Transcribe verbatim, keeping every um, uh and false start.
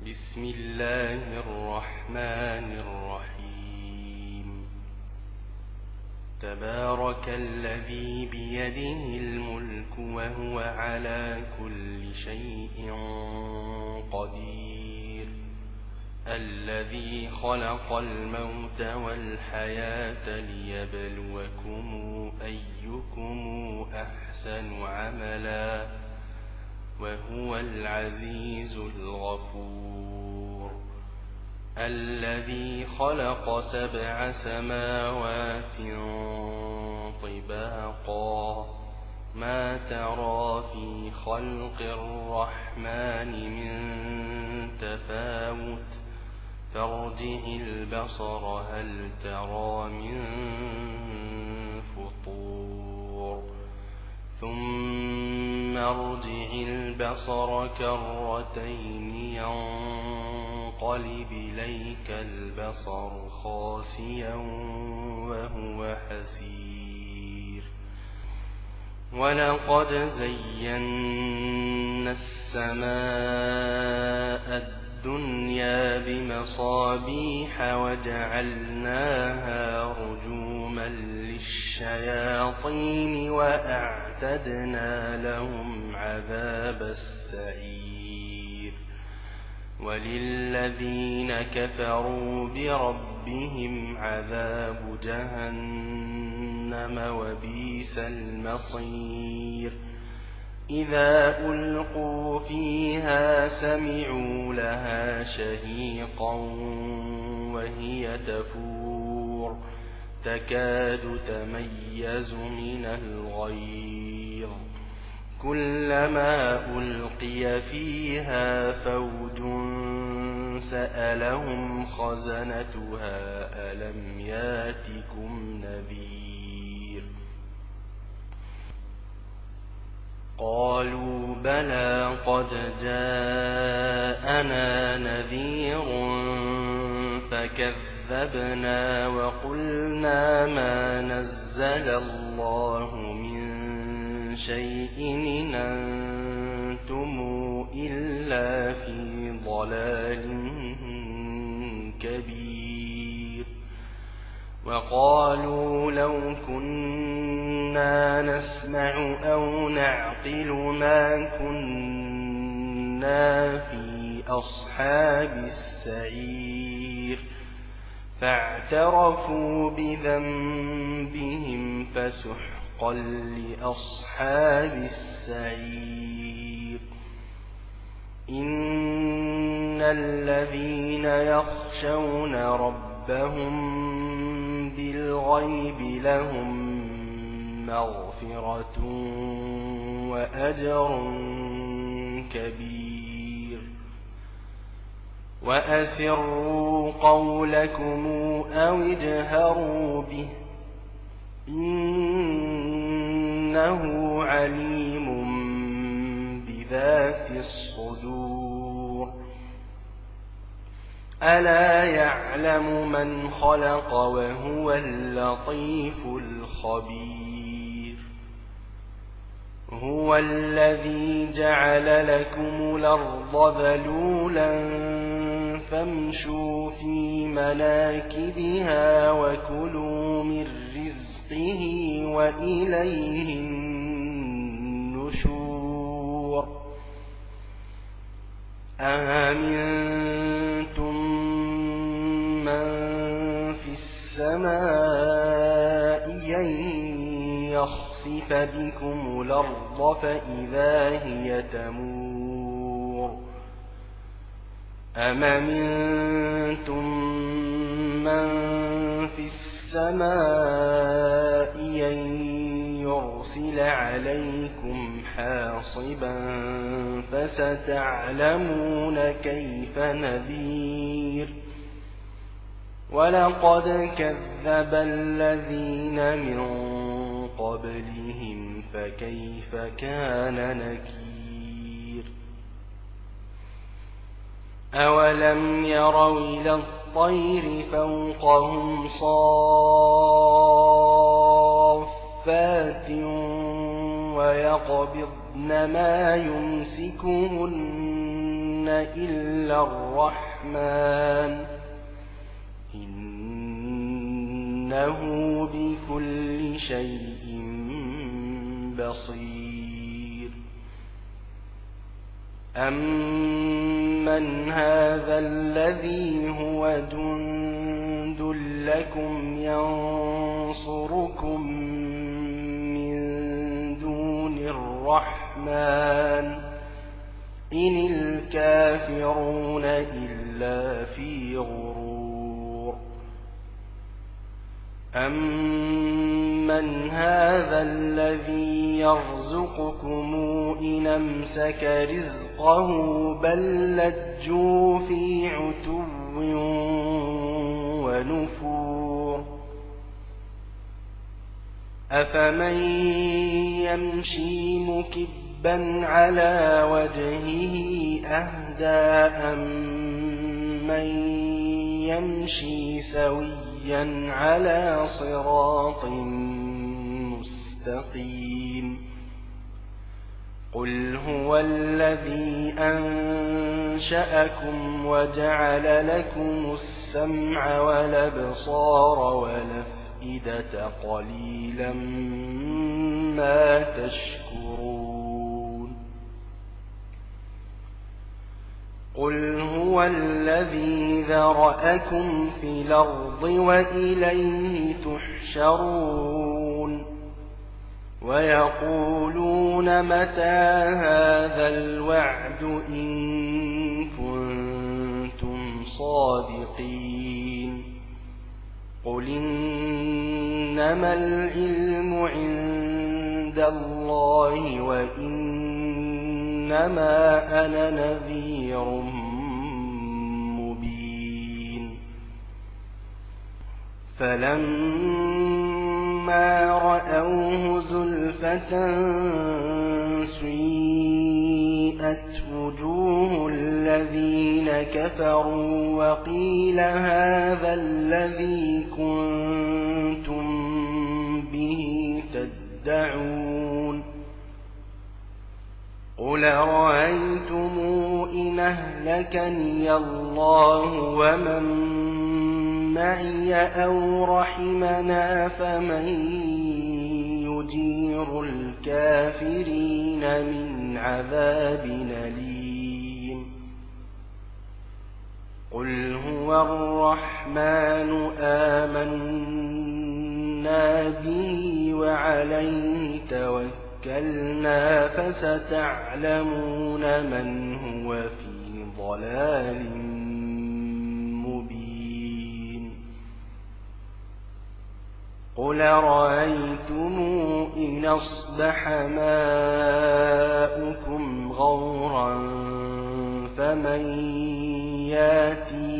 بسم الله الرحمن الرحيم. تبارك الذي بيده الملك وهو على كل شيء قدير، الذي خلق الموت والحياة ليبلوكم أيكم أحسن عملا، وهو العزيز الغفور. الذي خلق سبع سماوات طباقا، ما ترى في خلق الرحمن من تفاوت، فارجع البصر هل ترى من فطور، ثم ارجع البصر كرتين ينقلب إليك البصر خاسئا وهو حسير. ولقد زينا السماء الدنيا بمصابيح وجعلناها رجوما للشياطين وأعتدنا لهم عذاب السعير. وللذين كفروا بربهم عذاب جهنم وبئس المصير. إذا ألقوا فيها سمعوا لها شهيقا وهي تفور، تكاد تميز من الغيظ، كلما ألقي فيها فوج سألهم خزنتها ألم ياتكم نذير؟ قالوا بلى قد جاءنا نذير فكذبنا وقلنا ما نزل الله من شيء إن أنتم إلا في ضلال كبير. وقالوا لو كنا نسمع أو نعقل ما كنا في أصحاب السعير. فاعترفوا بذنبهم فسحقا لأصحاب السعير. إن الذين يخشون ربهم بالغيب لهم مغفرة وأجر كبير. وأسروا قولكم أو اجهروا به إنه عليم بذات الصدور. ألا يعلم من خلق وهو اللطيف الخبير. هو الذي جعل لكم الأرض ذلولا فامشوا في مناكبها وكلوا من رزقه وإليه النشور. أأمنتم من في السماء أن يخسف بكم الأرض فإذا هي تمور. أم أمنتم من في السماء أن يرسل عليكم حاصبا فستعلمون كيف نذير. ولقد كذب الذين من قبلهم فكيف كان نكير. أولم يروا إلى الطير فوقهم صافات ويقبضن ما يمسكهن إلا الرحمن إنه بكل شيء بصير أمن هذا الذي هو جند لكم ينصركم من دون الرحمن إن الكافرون إلا في غرور أمن هذا الذي يرزقكم إن أمسك رزقه بل لجوا في عتو ونفور أفمن يمشي مكبا على وجهه أهدى أمن يمشي سويا على صراط مستقيم قل هو الذي أنشأكم وجعل لكم السمع والأبصار والأفئدة قليلا ما تشكرون قل هو الذي ذرأكم في الأرض وإليه تحشرون ويقولون متى هذا الوعد إن كنتم صادقين قل إنما العلم عند الله وإنما أنا نذير مبين فلما رأوه زلفة سيئت وجوه الذين كفروا وقيل هذا الذي كنتم به تدعون قل رأيتم إن أهلكني الله ومن معي أو رحمنا فمن يجير الكافرين من عذاب أليم قل هو الرحمن آمنا به وعليه توكلنا فستعلمون من هو في ضلال قل رأيتم إن أصبح ماؤكم غورا فمن ياتي